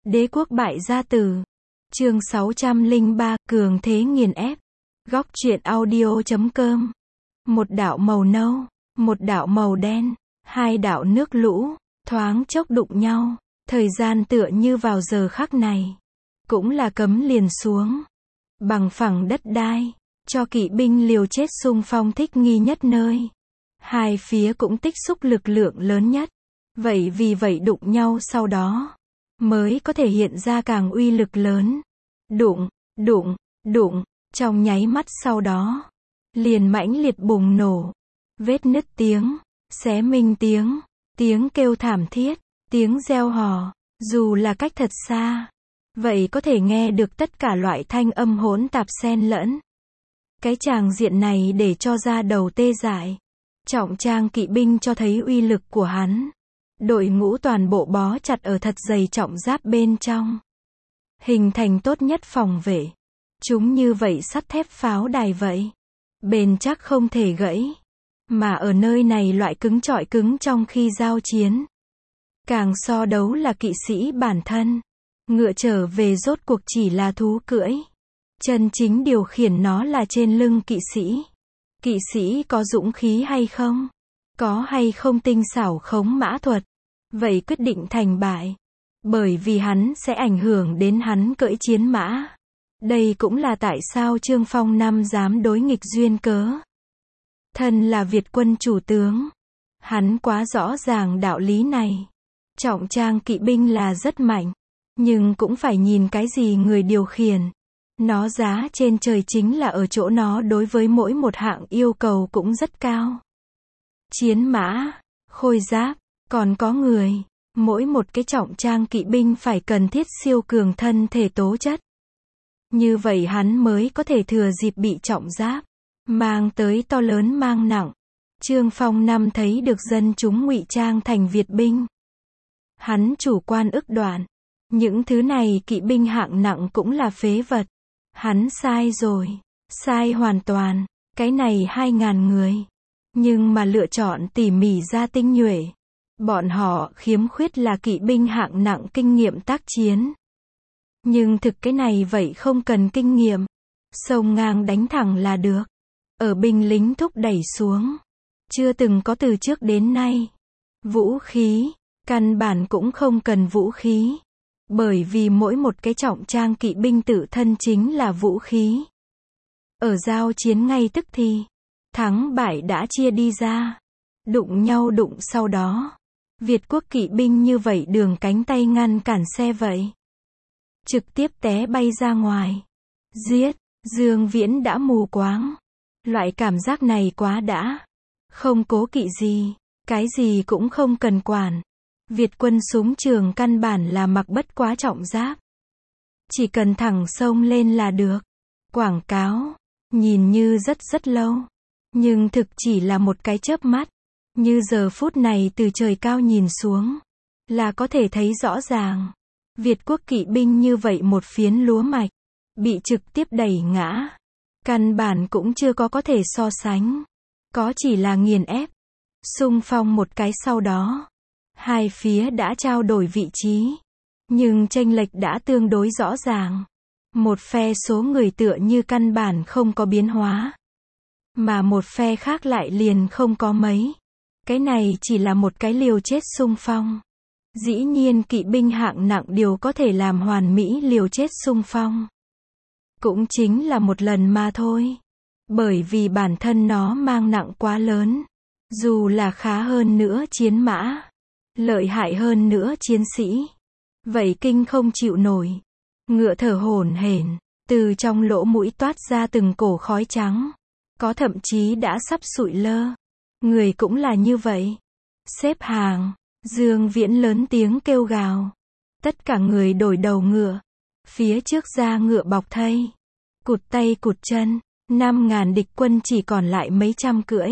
Đế quốc bại gia tử. Chương 603, cường thế nghiền ép. Góc truyện audio.com. Một đạo màu nâu, một đạo màu đen, hai đạo nước lũ, thoáng chốc đụng nhau, thời gian tựa như vào giờ khắc này. Cũng là cấm liền xuống. Bằng phẳng đất đai, cho kỵ binh liều chết xung phong thích nghi nhất nơi. Hai phía cũng tích xúc lực lượng lớn nhất. Vậy vì vậy đụng nhau sau đó, mới có thể hiện ra càng uy lực lớn. Đụng, đụng, đụng, trong nháy mắt sau đó, liền mãnh liệt bùng nổ. Vết nứt tiếng, xé minh tiếng, tiếng kêu thảm thiết, tiếng reo hò, dù là cách thật xa. Vậy có thể nghe được tất cả loại thanh âm hỗn tạp xen lẫn. Cái tràng diện này để cho da đầu tê dại. Trọng trang kỵ binh cho thấy uy lực của hắn. Đội ngũ toàn bộ bó chặt ở thật dày trọng giáp bên trong. Hình thành tốt nhất phòng vệ. Chúng như vậy sắt thép pháo đài vậy. Bền chắc không thể gãy. Mà ở nơi này loại cứng trọi cứng trong khi giao chiến. Càng so đấu là kỵ sĩ bản thân. Ngựa trở về rốt cuộc chỉ là thú cưỡi. Chân chính điều khiển nó là trên lưng kỵ sĩ. Kỵ sĩ có dũng khí hay không? Có hay không tinh xảo khống mã thuật? Vậy quyết định thành bại. Bởi vì hắn sẽ ảnh hưởng đến hắn cưỡi chiến mã. Đây cũng là tại sao Trương Phong năm dám đối nghịch duyên cớ. Thân là Việt quân chủ tướng. Hắn quá rõ ràng đạo lý này. Trọng trang kỵ binh là rất mạnh. Nhưng cũng phải nhìn cái gì người điều khiển. Nó giá trên trời chính là ở chỗ nó đối với mỗi một hạng yêu cầu cũng rất cao. Chiến mã, khôi giáp, còn có người. Mỗi một cái trọng trang kỵ binh phải cần thiết siêu cường thân thể tố chất. Như vậy hắn mới có thể thừa dịp bị trọng giáp mang tới to lớn mang nặng. Trương Phong năm thấy được dân chúng ngụy trang thành Việt binh. Hắn chủ quan ức đoạn. Những thứ này kỵ binh hạng nặng cũng là phế vật. Hắn sai rồi. Sai hoàn toàn. Cái này 2.000 người. Nhưng mà lựa chọn tỉ mỉ ra tinh nhuệ. Bọn họ khiếm khuyết là kỵ binh hạng nặng kinh nghiệm tác chiến. Nhưng thực cái này vậy không cần kinh nghiệm. Xông ngang đánh thẳng là được. Ở binh lính thúc đẩy xuống. Chưa từng có từ trước đến nay. Vũ khí. Căn bản cũng không cần vũ khí. Bởi vì mỗi một cái trọng trang kỵ binh tự thân chính là vũ khí. Ở giao chiến ngay tức thì. Thắng bại đã chia đi ra. Đụng nhau đụng sau đó. Việt quốc kỵ binh như vậy đường cánh tay ngăn cản xe vậy. Trực tiếp té bay ra ngoài. Giết. Dương Viễn đã mù quáng. Loại cảm giác này quá đã. Không cố kỵ gì. Cái gì cũng không cần quản. Việt quân súng trường căn bản là mặc bất quá trọng giáp. Chỉ cần thẳng xông lên là được. Quảng cáo. Nhìn như rất lâu. Nhưng thực chỉ là một cái chớp mắt. Như giờ phút này từ trời cao nhìn xuống. Là có thể thấy rõ ràng. Việt quốc kỵ binh như vậy một phiến lúa mạch. Bị trực tiếp đẩy ngã. Căn bản cũng chưa có thể so sánh. Có chỉ là nghiền ép. Xung phong một cái sau đó. Hai phía đã trao đổi vị trí. Nhưng chênh lệch đã tương đối rõ ràng. Một phe số người tựa như căn bản không có biến hóa. Mà một phe khác lại liền không có mấy. Cái này chỉ là một cái liều chết xung phong. Dĩ nhiên kỵ binh hạng nặng điều có thể làm hoàn mỹ liều chết xung phong. Cũng chính là một lần mà thôi. Bởi vì bản thân nó mang nặng quá lớn. Dù là khá hơn nữa chiến mã. Lợi hại hơn nữa chiến sĩ. Vậy kinh không chịu nổi. Ngựa thở hổn hển. Từ trong lỗ mũi toát ra từng cổ khói trắng. Có thậm chí đã sắp sụi lơ. Người cũng là như vậy. Xếp hàng. Dương Viễn lớn tiếng kêu gào. Tất cả người đổi đầu ngựa. Phía trước ra ngựa bọc thây. Cụt tay cụt chân. 5.000 địch quân chỉ còn lại mấy trăm cưỡi.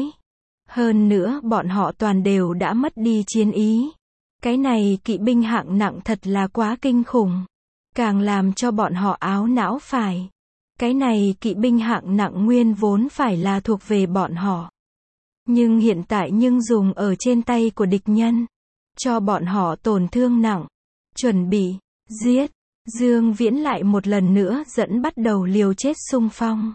Hơn nữa bọn họ toàn đều đã mất đi chiến ý. Cái này kỵ binh hạng nặng thật là quá kinh khủng. Càng làm cho bọn họ áo não phải. Cái này kỵ binh hạng nặng nguyên vốn phải là thuộc về bọn họ. Nhưng hiện tại dùng ở trên tay của địch nhân. Cho bọn họ tổn thương nặng. Chuẩn bị. Giết! Dương Viễn lại một lần nữa dẫn bắt đầu liều chết xung phong.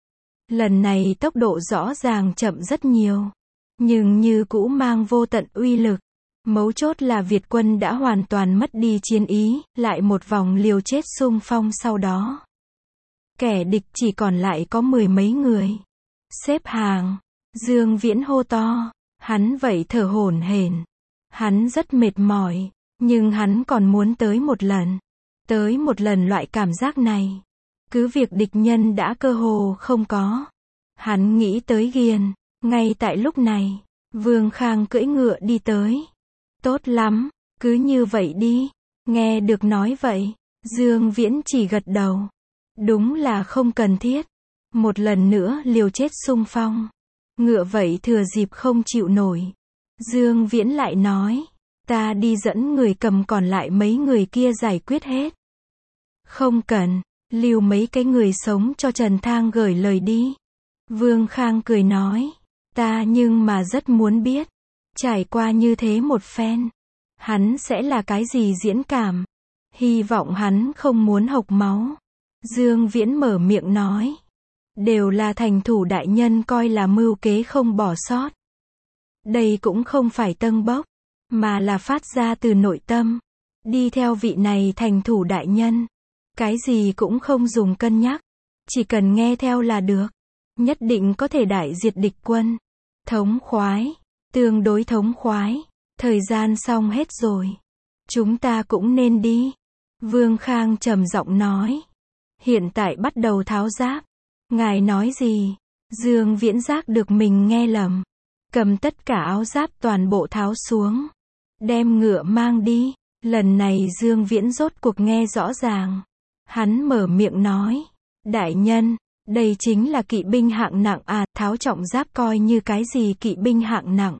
Lần này tốc độ rõ ràng chậm rất nhiều, nhưng như cũ mang vô tận uy lực. Mấu chốt là Việt quân đã hoàn toàn mất đi chiến ý, lại một vòng liều chết xung phong sau đó. Kẻ địch chỉ còn lại có 10 mấy người. Xếp hàng. Dương Viễn hô to. Hắn vậy thở hổn hển. Hắn rất mệt mỏi, nhưng hắn còn muốn tới một lần. Tới một lần loại cảm giác này. Cứ việc địch nhân đã cơ hồ không có. Hắn nghĩ tới ghiền. Ngay tại lúc này, Vương Khang cưỡi ngựa đi tới. Tốt lắm, cứ như vậy đi. Nghe được nói vậy, Dương Viễn chỉ gật đầu. Đúng là không cần thiết. Một lần nữa liều chết xung phong. Ngựa vậy thừa dịp không chịu nổi. Dương Viễn lại nói, ta đi dẫn người cầm còn lại mấy người kia giải quyết hết. Không cần, lưu mấy cái người sống cho Trần Thang gửi lời đi. Vương Khang cười nói, ta nhưng mà rất muốn biết, trải qua như thế một phen, hắn sẽ là cái gì diễn cảm. Hy vọng hắn không muốn hộc máu. Dương Viễn mở miệng nói, đều là thành thủ đại nhân coi là mưu kế không bỏ sót. Đây cũng không phải tâng bốc, mà là phát ra từ nội tâm. Đi theo vị này thành thủ đại nhân, cái gì cũng không dùng cân nhắc, chỉ cần nghe theo là được. Nhất định có thể đại diệt địch quân. Thống khoái, tương đối thống khoái. Thời gian xong hết rồi, chúng ta cũng nên đi. Vương Khang trầm giọng nói, hiện tại bắt đầu tháo giáp. Ngài nói gì? Dương Viễn giác được mình nghe lầm. Cầm tất cả áo giáp toàn bộ tháo xuống, đem ngựa mang đi. Lần này Dương Viễn rốt cuộc nghe rõ ràng. Hắn mở miệng nói, đại nhân, đây chính là kỵ binh hạng nặng à, tháo trọng giáp coi như cái gì kỵ binh hạng nặng.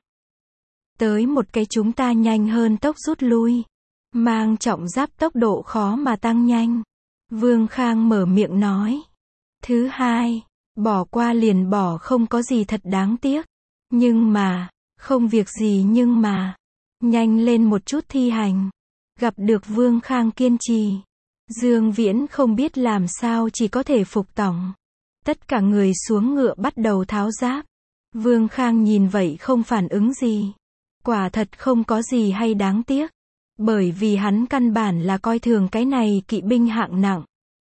Tới một cái chúng ta nhanh hơn tốc rút lui. Mang trọng giáp tốc độ khó mà tăng nhanh. Vương Khang mở miệng nói. Thứ hai, bỏ qua liền bỏ không có gì thật đáng tiếc. Nhưng mà, không việc gì nhưng mà, nhanh lên một chút thi hành. Gặp được Vương Khang kiên trì, Dương Viễn không biết làm sao chỉ có thể phục tòng. Tất cả người xuống ngựa bắt đầu tháo giáp. Vương Khang nhìn vậy không phản ứng gì. Quả thật không có gì hay đáng tiếc. Bởi vì hắn căn bản là coi thường cái này kỵ binh hạng nặng.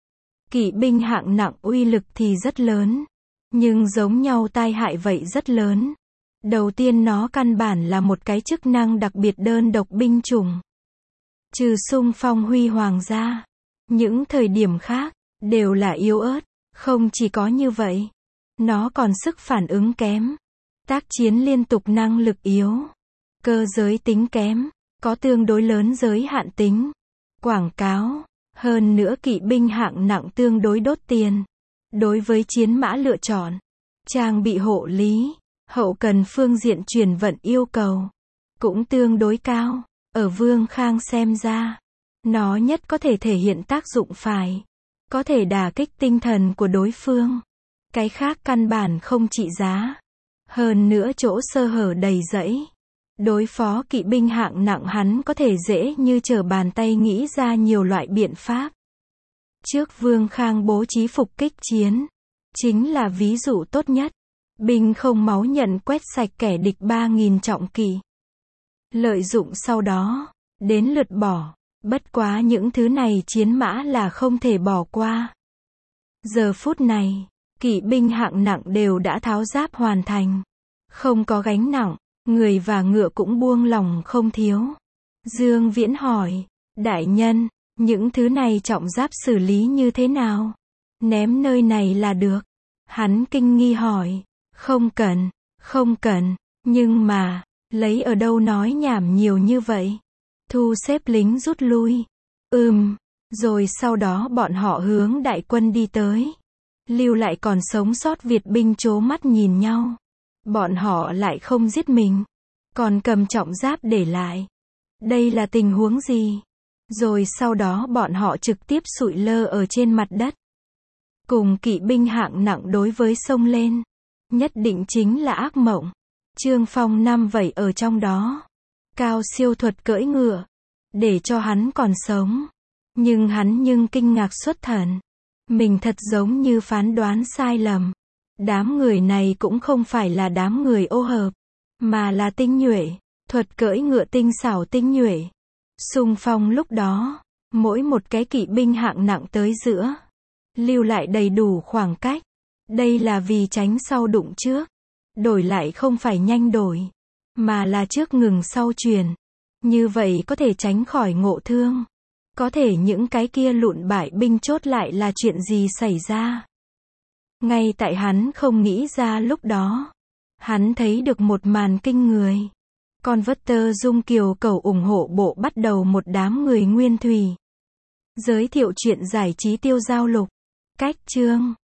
Kỵ binh hạng nặng uy lực thì rất lớn, nhưng giống nhau tai hại vậy rất lớn. Đầu tiên nó căn bản là một cái chức năng đặc biệt đơn độc binh chủng. Trừ xung phong huy hoàng ra, những thời điểm khác, đều là yếu ớt. Không chỉ có như vậy, nó còn sức phản ứng kém, tác chiến liên tục năng lực yếu, cơ giới tính kém, có tương đối lớn giới hạn tính, quảng cáo, hơn nữa kỵ binh hạng nặng tương đối đốt tiền. Đối với chiến mã lựa chọn, trang bị hộ lý, hậu cần phương diện chuyển vận yêu cầu, cũng tương đối cao. Ở Vương Khang xem ra, nó nhất có thể thể hiện tác dụng phải. Có thể đả kích tinh thần của đối phương. Cái khác căn bản không trị giá. Hơn nữa chỗ sơ hở đầy rẫy. Đối phó kỵ binh hạng nặng hắn có thể dễ như trở bàn tay nghĩ ra nhiều loại biện pháp. Trước Vương Khang bố trí phục kích chiến, chính là ví dụ tốt nhất. Binh không máu nhận quét sạch kẻ địch 3.000 trọng kỵ. Lợi dụng sau đó, đến lượt bỏ. Bất quá những thứ này chiến mã là không thể bỏ qua. Giờ phút này, kỵ binh hạng nặng đều đã tháo giáp hoàn thành. Không có gánh nặng, người và ngựa cũng buông lỏng không thiếu. Dương Viễn hỏi, đại nhân, những thứ này trọng giáp xử lý như thế nào? Ném nơi này là được. Hắn kinh nghi hỏi, không cần, nhưng mà, lấy ở đâu nói nhảm nhiều như vậy? Thu xếp lính rút lui. Rồi sau đó bọn họ hướng đại quân đi tới. Lưu lại còn sống sót Việt binh trố mắt nhìn nhau. Bọn họ lại không giết mình, còn cầm trọng giáp để lại. Đây là tình huống gì? Rồi sau đó bọn họ trực tiếp sụi lơ ở trên mặt đất. Cùng kỵ binh hạng nặng đối với xông lên. Nhất định chính là ác mộng. Trương Phong năm vậy ở trong đó. Cao siêu thuật cưỡi ngựa. Để cho hắn còn sống. Nhưng hắn kinh ngạc xuất thần. Mình thật giống như phán đoán sai lầm. Đám người này cũng không phải là đám người ô hợp, mà là tinh nhuệ, thuật cưỡi ngựa tinh xảo tinh nhuệ. Xung phong lúc đó, mỗi một cái kỵ binh hạng nặng tới giữa, lưu lại đầy đủ khoảng cách. Đây là vì tránh sau đụng trước. Đổi lại không phải nhanh đổi, mà là trước ngừng sau truyền. Như vậy có thể tránh khỏi ngộ thương. Có thể những cái kia lụn bại binh chốt lại là chuyện gì xảy ra. Ngay tại hắn không nghĩ ra lúc đó, hắn thấy được một màn kinh người. Converter Dung Kiều Cầu ủng hộ bộ bắt đầu một đám người nguyên thủy. Giới thiệu chuyện giải trí tiêu giao lục. Cách chương